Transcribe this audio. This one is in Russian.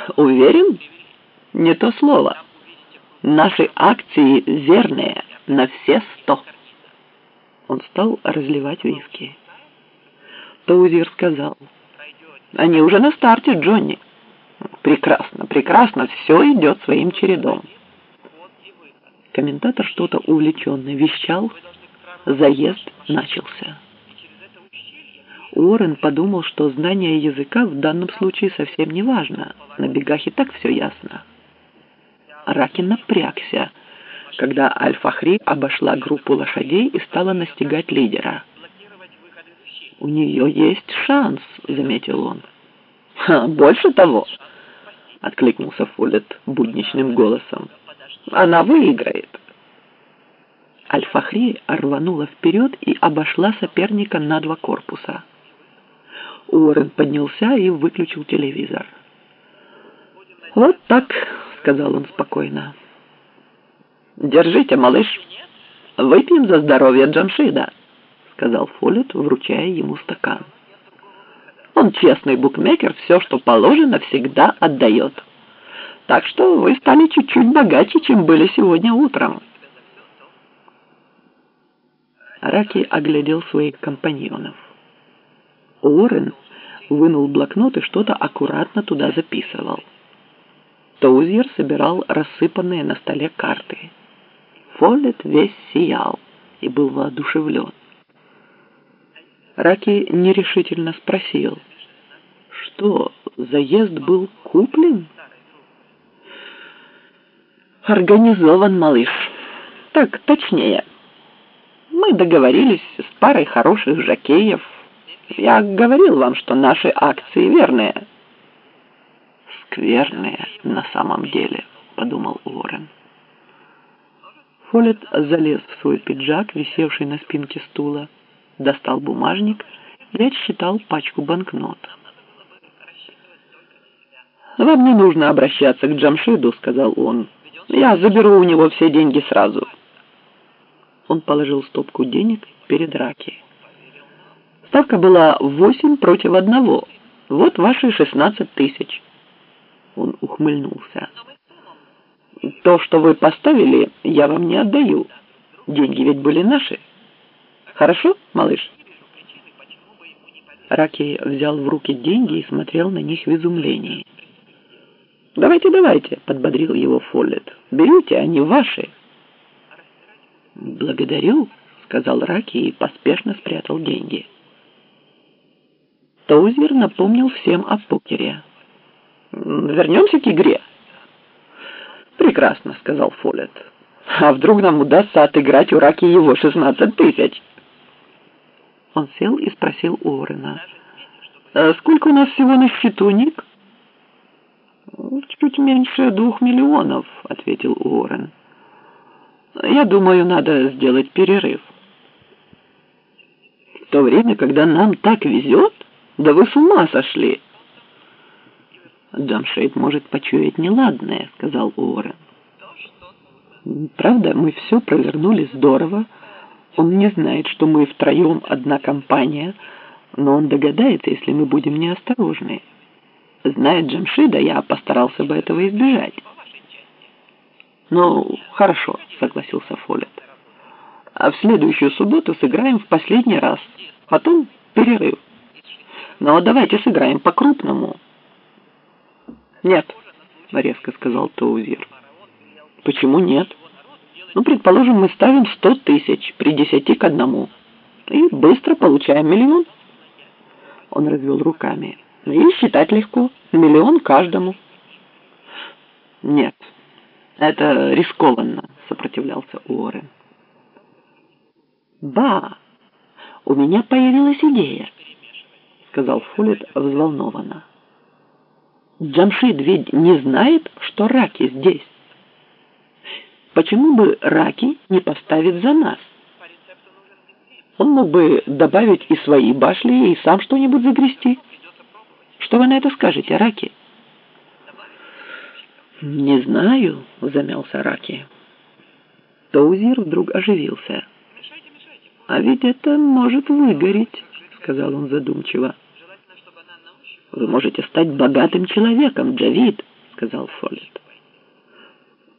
Уверен? Не то слово. Наши акции верные на все 100. Он стал разливать виски. Тоузир сказал: они уже на старте, Джонни. Прекрасно, прекрасно, все идет своим чередом. Комментатор что-то увлеченно вещал. Заезд начался. Уоррен подумал, что знание языка в данном случае совсем не важно. На бегах и так все ясно. Раки напрягся, когда Аль-Фахри обошла группу лошадей и стала настигать лидера. «У нее есть шанс», — заметил он. «Больше того», — откликнулся Фуллет будничным голосом, — «она выиграет». Аль-Фахри рванула вперед и обошла соперника на 2 корпуса. Уоррен поднялся и выключил телевизор. «Вот так», — сказал он спокойно. «Держите, малыш, выпьем за здоровье Джамшида», — сказал Фуллет, вручая ему стакан. «Он честный букмекер, все, что положено, всегда отдает. Так что вы стали чуть-чуть богаче, чем были сегодня утром». Раки оглядел своих компаньонов. Уоррен вынул блокнот и что-то аккуратно туда записывал. Тоузир собирал рассыпанные на столе карты. Фуллет весь сиял и был воодушевлен. Раки нерешительно спросил: «Что, заезд был куплен?» «Организован, малыш. Так точнее. Мы договорились с парой хороших жокеев. Я говорил вам, что наши акции верные». «Скверные на самом деле», — подумал Уоррен. Фуллет залез в свой пиджак, висевший на спинке стула, достал бумажник и отсчитал пачку банкнот. «Вам не нужно обращаться к Джамшиду», — сказал он. «Я заберу у него все деньги сразу». Он положил стопку денег перед Раки. «Ставка была 8 против 1. Вот ваши 16 тысяч». Он ухмыльнулся. «То, что вы поставили, я вам не отдаю. Деньги ведь были наши. Хорошо, малыш?» Раки взял в руки деньги и смотрел на них в изумлении. «Давайте, давайте», — подбодрил его Фуллет. «Берите, они ваши». «Благодарю», — сказал Раки и поспешно спрятал деньги. Тоузир напомнил всем о покере. «Вернемся к игре». «Прекрасно», — сказал Фуллет. «А вдруг нам удастся отыграть у Раки его 16 тысяч?» Он сел и спросил Уоррена: «Сколько у нас всего на счету, Ник?» «Чуть меньше 2 миллионов», — ответил Уоррен. «Я думаю, надо сделать перерыв». «В то время, когда нам так везет? Да вы с ума сошли!» «Джамшид может почуять неладное», — сказал Уоррен. «Правда, мы все провернули здорово. Он не знает, что мы втроем одна компания, но он догадается, если мы будем неосторожны. Зная Джамшида, я постарался бы этого избежать». «Ну, хорошо», — согласился Фуллет. «А в следующую субботу сыграем в последний раз. Потом перерыв. Но давайте сыграем по-крупному». «Нет», — резко сказал Тоузир. «Почему нет? Ну, предположим, мы ставим 100 тысяч при 10 к 1 и быстро получаем 1 миллион». Он развел руками. «И считать легко. 1 миллион каждому». «Нет, это рискованно», — сопротивлялся Уоррен. «Ба, у меня появилась идея», — сказал Фуллет взволнованно. «Джамшид ведь не знает, что Раки здесь. Почему бы Раки не поставить за нас? Он мог бы добавить и свои башли, и сам что-нибудь загрести. Что вы на это скажете, Раки?» «Не знаю», — замялся Раки. Тоузир вдруг оживился. «А ведь это может выгореть», — сказал он задумчиво. «Вы можете стать богатым человеком, Джавид. сказал Фоллет.